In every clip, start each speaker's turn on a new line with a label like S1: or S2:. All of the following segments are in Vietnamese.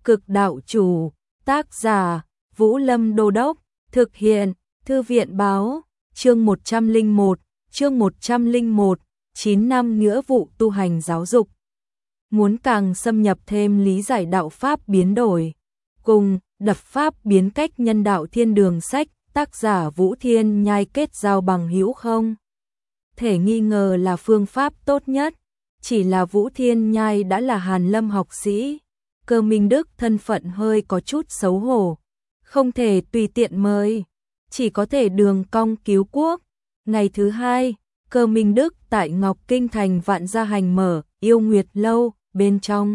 S1: Cực đạo chủ, tác giả, Vũ Lâm Đô Đốc, thực hiện, Thư viện báo, chương 101, 9 năm nghĩa vụ tu hành giáo dục. Muốn càng xâm nhập thêm lý giải đạo Pháp biến đổi, cùng đập Pháp biến cách nhân đạo thiên đường sách, tác giả Vũ Thiên Nhai kết giao bằng hữu không? Thể nghi ngờ là phương pháp tốt nhất, chỉ là Vũ Thiên Nhai đã là Hàn Lâm học sĩ. Cơ Minh Đức thân phận hơi có chút xấu hổ, không thể tùy tiện mời, chỉ có thể đường cong cứu quốc. Ngày thứ hai, Cơ Minh Đức tại Ngọc Kinh thành Vạn Gia Hành mở Yêu Nguyệt lâu, bên trong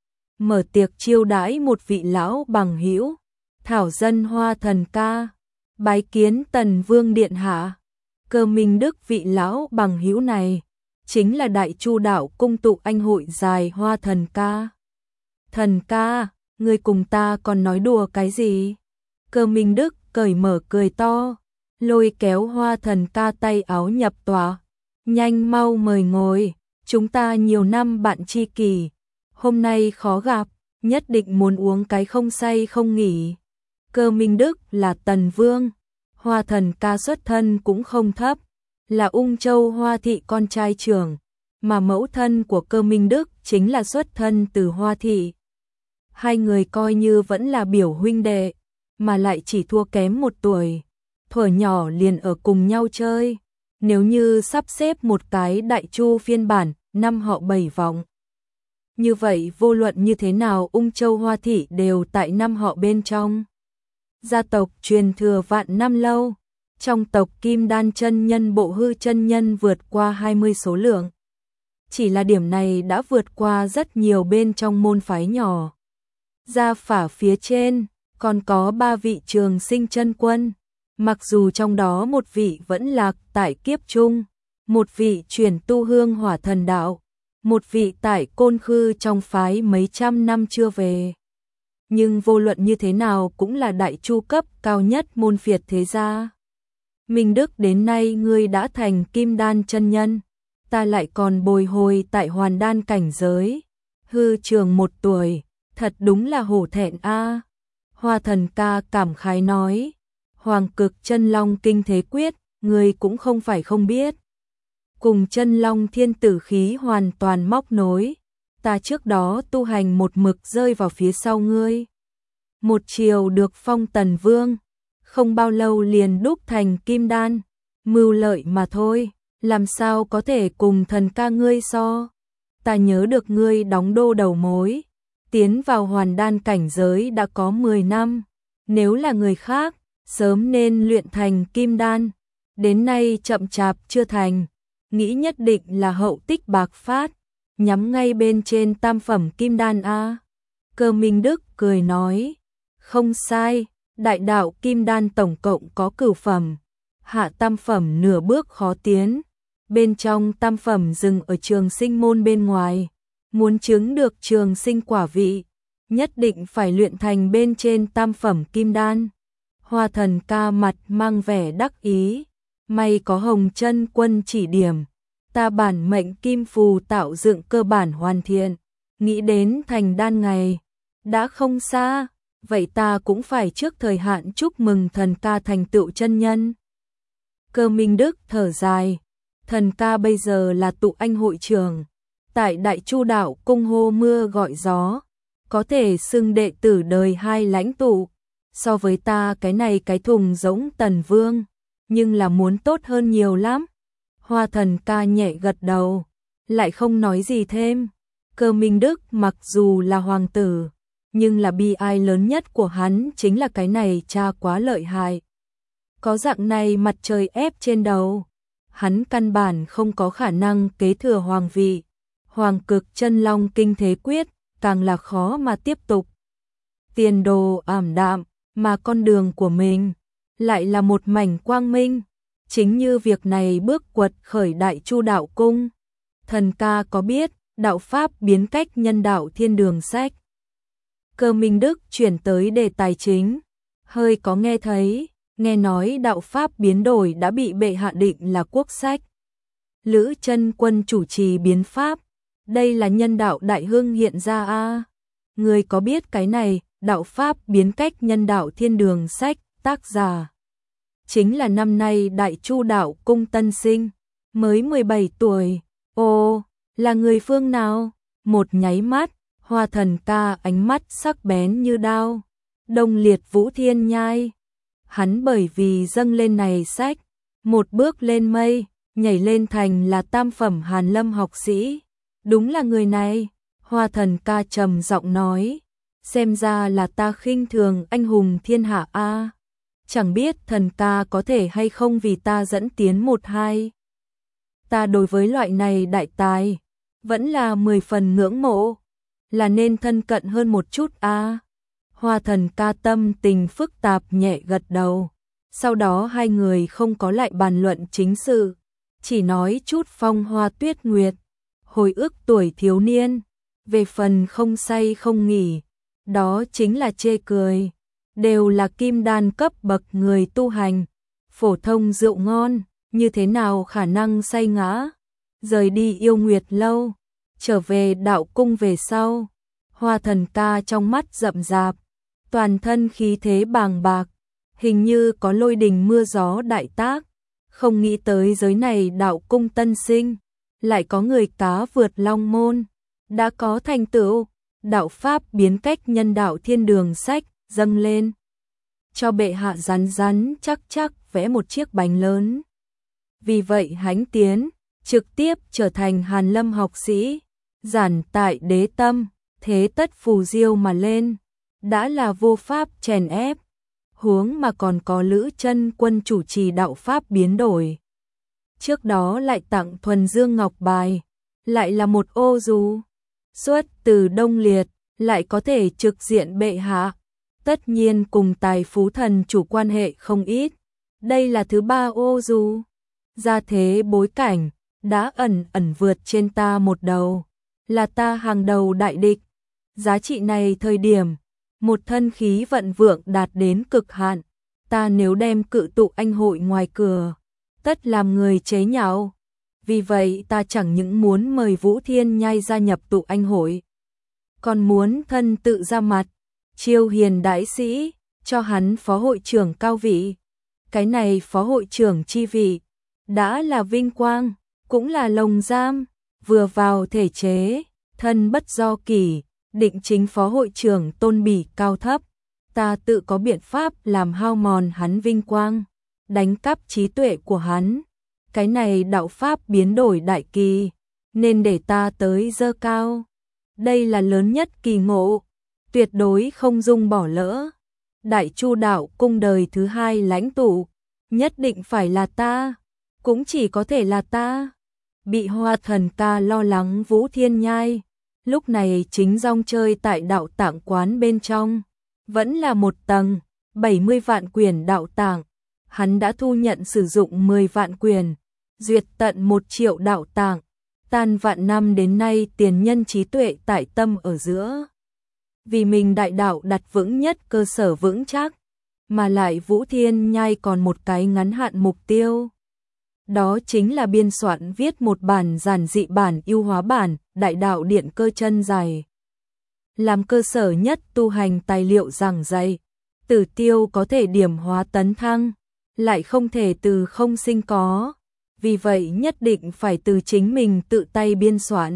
S1: mở tiệc chiêu đãi một vị lão bằng hữu, thảo dân Hoa Thần Ca, bái kiến Tần Vương điện hạ. Cơ Minh Đức vị lão bằng hữu này chính là Đại Chu đạo cung tụ anh hội dài Hoa Thần Ca. Thần ca, ngươi cùng ta còn nói đùa cái gì? Cơ Minh Đức cởi mở cười to, lôi kéo Hoa Thần Ca tay áo nhập tòa. Nhanh mau mời ngồi, chúng ta nhiều năm bạn tri kỷ, hôm nay khó gặp, nhất định muốn uống cái không say không nghỉ. Cơ Minh Đức là Tần Vương, Hoa Thần Ca xuất thân cũng không thấp, là Ung Châu Hoa thị con trai trưởng, mà mẫu thân của Cơ Minh Đức chính là xuất thân từ Hoa thị. Hai người coi như vẫn là biểu huynh đệ, mà lại chỉ thua kém 1 tuổi, thuở nhỏ liền ở cùng nhau chơi. Nếu như sắp xếp một cái Đại Chu phiên bản, 5 họ 7 vọng. Như vậy vô luận như thế nào Ung Châu Hoa thị đều tại 5 họ bên trong. Gia tộc truyền thừa vạn năm lâu, trong tộc Kim Đan chân nhân Bộ Hư chân nhân vượt qua 20 số lượng. Chỉ là điểm này đã vượt qua rất nhiều bên trong môn phái nhỏ. Gia phả phía trên, còn có 3 vị Trường Sinh chân quân, mặc dù trong đó một vị vẫn lạc tại kiếp trung, một vị chuyển tu hương hỏa thần đạo, một vị tại Côn Khư trong phái mấy trăm năm chưa về. Nhưng vô luận như thế nào cũng là Đại Chu cấp cao nhất môn phiệt thế gia. Minh Đức, đến nay ngươi đã thành Kim Đan chân nhân, ta lại còn bồi hồi tại Hoàn Đan cảnh giới, hư trường 1 tuổi. Thật đúng là hổ thẹn a. Hoa Thần Ca cảm khái nói, Hoàng Cực Chân Long Kinh Thế Quyết, người cũng không phải không biết. Cùng Chân Long Thiên Tử khí hoàn toàn móc nối, ta trước đó tu hành một mực rơi vào phía sau ngươi. Một chiều được phong Tần Vương, không bao lâu liền đúc thành Kim Đan, mưu lợi mà thôi, làm sao có thể cùng Thần Ca ngươi so. Ta nhớ được ngươi đóng đô đầu mối, tiến vào Hoàn Đan cảnh giới đã có 10 năm, nếu là người khác, sớm nên luyện thành Kim Đan, đến nay chậm chạp chưa thành, nghĩ nhất định là hậu tích bạc phát, nhắm ngay bên trên tam phẩm Kim Đan a. Cơ Minh Đức cười nói, không sai, đại đạo Kim Đan tổng cộng có cửu phẩm, hạ tam phẩm nửa bước khó tiến, bên trong tam phẩm dừng ở Trường Sinh môn bên ngoài. Muốn chứng được Trường Sinh quả vị, nhất định phải luyện thành bên trên tam phẩm Kim Đan. Hoa Thần Ca mặt mang vẻ đắc ý, may có Hồng Chân Quân chỉ điểm, ta bản mệnh kim phù tạo dựng cơ bản hoàn thiện, nghĩ đến thành đan ngày đã không xa, vậy ta cũng phải trước thời hạn chúc mừng Thần Ca thành tựu chân nhân. Cơ Minh Đức thở dài, Thần Ca bây giờ là tụ anh hội trưởng, tại Đại Chu đạo cung hô mưa gọi gió, có thể xưng đệ tử đời 2 lãnh tụ, so với ta cái này cái thùng giống Tần Vương, nhưng là muốn tốt hơn nhiều lắm. Hoa Thần Ca nhẹ gật đầu, lại không nói gì thêm. Cơ Minh Đức mặc dù là hoàng tử, nhưng là bi ai lớn nhất của hắn chính là cái này cha quá lợi hại. Có dạng này mặt trời ép trên đầu, hắn căn bản không có khả năng kế thừa hoàng vị. Hoàng Cực Chân Long Kinh Thế Quyết càng là khó mà tiếp tục. Tiền đồ ảm đạm, mà con đường của mình lại là một mảnh quang minh. Chính như việc này bước quật khởi Đại Chu đạo cung. Thần Ca có biết đạo Pháp biến cách nhân đạo thiên đường sách? Cơ Minh Đức chuyển tới đề tài chính, hơi có nghe thấy, nghe nói đạo Pháp biến đổi đã bị bệ hạ định là quốc sách. Lữ Chân Quân chủ trì biến pháp, đây là nhân đạo đại hưng hiện ra a. Người có biết cái này, đạo pháp biến cách nhân đạo thiên đường sách, tác giả chính là năm nay Đại Chu đạo cung tân sinh, mới 17 tuổi. Ồ, là người phương nào? Một nháy mắt, Hoa Thần Ca ánh mắt sắc bén như đao. Đông Liệt Vũ Thiên Nhai. Hắn bởi vì dâng lên này sách, một bước lên mây, nhảy lên thành là tam phẩm Hàn Lâm học sĩ. Đúng là người này. Hoa Thần Ca trầm giọng nói, xem ra là ta khinh thường anh hùng thiên hạ a. Chẳng biết Thần Ca có thể hay không vì ta dẫn tiến một hai. Ta đối với loại này đại tài, vẫn là 10 phần ngưỡng mộ, là nên thân cận hơn một chút a. Hoa Thần Ca tâm tình phức tạp nhẹ gật đầu, sau đó hai người không có lại bàn luận chính sự, chỉ nói chút phong hoa tuyết nguyệt, hồi ức tuổi thiếu niên, về phần không say không nghỉ, đó chính là chê cười, đều là kim đan cấp bậc người tu hành, phổ thông rượu ngon, như thế nào khả năng say ngã, rời đi yêu nguyệt lâu, trở về đạo cung về sau, Hoa Thần Ca trong mắt rậm rạp, toàn thân khí thế bàng bạc, hình như có lôi đình mưa gió đại tác, không nghĩ tới giới này đạo cung tân sinh, lại có người cá vượt long môn, đã có thành tựu, đạo pháp biến cách nhân đạo thiên đường sách, dâng lên. Cho bệ hạ rắn rắn chắc chắc vẽ một chiếc bánh lớn. Vì vậy hãnh tiến, trực tiếp trở thành Hàn Lâm học sĩ, giản tại đế tâm, thế tất phù diêu mà lên, đã là vô pháp chèn ép, huống mà còn có Lữ Chân Quân chủ trì đạo pháp biến đổi. Trước đó lại tặng thuần dương ngọc bài, lại là một ô dù, xuất từ Đông Liệt, lại có thể trực diện bệ hạ, tất nhiên cùng tài phú thần chủ quan hệ không ít. Đây là thứ ba ô dù, gia thế bối cảnh, đã ẩn ẩn vượt trên ta một đầu, là ta hàng đầu đại địch. Giá trị này thời điểm, một thân khí vận vượng đạt đến cực hạn, ta nếu đem cự tụ anh hội ngoài cửa, tất làm người chế nhạo. Vì vậy ta chẳng những muốn mời Vũ Thiên Nhai gia nhập tụ anh hội, còn muốn thân tự ra mặt, chiêu hiền đãi sĩ, cho hắn phó hội trưởng cao vị. Cái này phó hội trưởng chi vị, đã là vinh quang, cũng là lồng giam, vừa vào thể chế, thân bất do kỷ, định chính phó hội trưởng tôn bỉ cao thấp, ta tự có biện pháp làm hao mòn hắn vinh quang, đánh cắp trí tuệ của hắn. Cái này đạo pháp biến đổi đại kỳ, nên để ta tới dơ cao. Đây là lớn nhất kỳ ngộ, tuyệt đối không dung bỏ lỡ. Đại Chu đạo cung đời thứ hai lãnh tụ, nhất định phải là ta, cũng chỉ có thể là ta. Bị Hoa Thần Ca lo lắng Vũ Thiên Nhai, lúc này chính rong chơi tại đạo tạng quán bên trong, vẫn là một tầng, 70 vạn quyển đạo tạng, hắn đã thu nhận sử dụng 10 vạn quyển, duyệt tận 1 triệu đạo tạng, tan vạn năm đến nay tiền nhân trí tuệ tại tâm ở giữa. Vì mình đại đạo đặt vững nhất cơ sở vững chắc, mà lại Vũ Thiên Nhai còn một cái ngắn hạn mục tiêu. Đó chính là biên soạn viết một bản giản dị bản ưu hóa bản đại đạo điện cơ chân dài. Làm cơ sở nhất tu hành tài liệu giảng dạy, Tử Tiêu có thể điểm hóa tấn thăng, lại không thể từ không sinh có. Vì vậy nhất định phải từ chính mình tự tay biên soạn,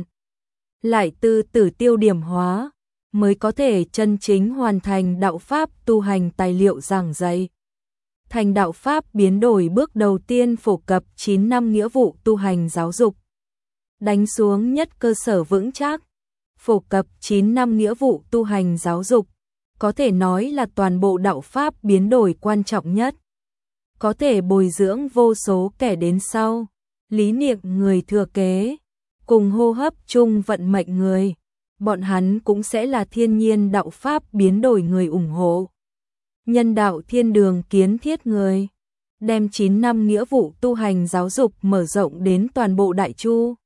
S1: lại từ Tử Tiêu điểm hóa, mới có thể chân chính hoàn thành đạo pháp tu hành tài liệu giảng dạy. Thành đạo pháp biến đổi bước đầu tiên phổ cập 9 năm nghĩa vụ tu hành giáo dục. Đánh xuống nhất cơ sở vững chắc, phổ cập 9 năm nghĩa vụ tu hành giáo dục, có thể nói là toàn bộ đạo pháp biến đổi quan trọng nhất. Có thể bồi dưỡng vô số kẻ đến sau, lý niệm người thừa kế, cùng hô hấp chung vận mệnh người, bọn hắn cũng sẽ là thiên nhiên đạo pháp biến đổi người ủng hộ. Nhân đạo thiên đường kiến thiết người, đem 9 năm nghĩa vụ tu hành giáo dục mở rộng đến toàn bộ Đại Chu.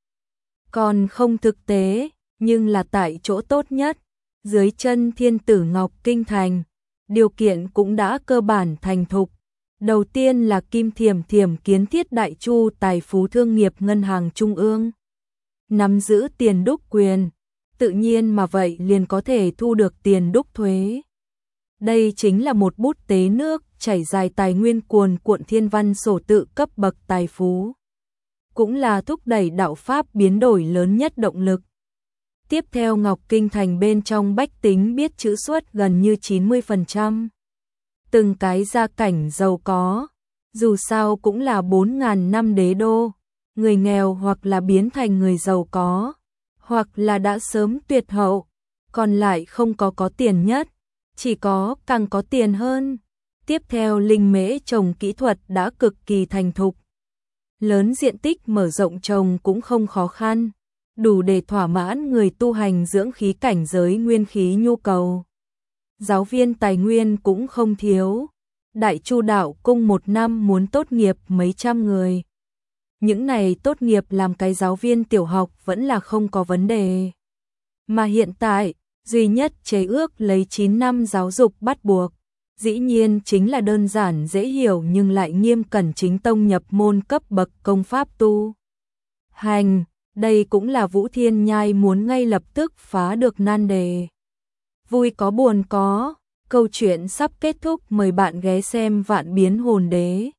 S1: Còn không thực tế, nhưng là tại chỗ tốt nhất, dưới chân Thiên Tử Ngọc Kinh Thành, điều kiện cũng đã cơ bản thành thục. Đầu tiên là Kim Thiểm Thiểm kiến thiết Đại Chu Tài phú Thương nghiệp Ngân hàng Trung ương, nắm giữ tiền đúc quyền, tự nhiên mà vậy liền có thể thu được tiền đúc thuế. Đây chính là một bút tế nước chảy dài tài nguyên cuồn cuộn thiên văn sổ tự cấp bậc tài phú. Cũng là thúc đẩy đạo Pháp biến đổi lớn nhất động lực. Tiếp theo Ngọc Kinh Thành bên trong bách tính biết chữ xuất gần như 90%. Từng cái gia cảnh giàu có, dù sao cũng là 4.000 năm đế đô, người nghèo hoặc là biến thành người giàu có, hoặc là đã sớm tuyệt hậu, còn lại không có tiền nhất, chỉ có càng có tiền hơn. Tiếp theo linh mễ trồng kỹ thuật đã cực kỳ thành thục. Lớn diện tích mở rộng trồng cũng không khó khăn, đủ để thỏa mãn người tu hành dưỡng khí cảnh giới nguyên khí nhu cầu. Giáo viên tài nguyên cũng không thiếu. Đại Chu Đạo Cung một năm muốn tốt nghiệp mấy trăm người. Những này tốt nghiệp làm cái giáo viên tiểu học vẫn là không có vấn đề. Mà hiện tại, duy nhất chế ước lấy 9 năm giáo dục bắt buộc, dĩ nhiên chính là đơn giản dễ hiểu nhưng lại nghiêm cẩn chính tông nhập môn cấp bậc công pháp tu hành. Đây cũng là Vũ Thiên Nhai muốn ngay lập tức phá được nan đề. Vui có buồn có, câu chuyện sắp kết thúc, mời bạn ghé xem Vạn Biến Hồn Đế.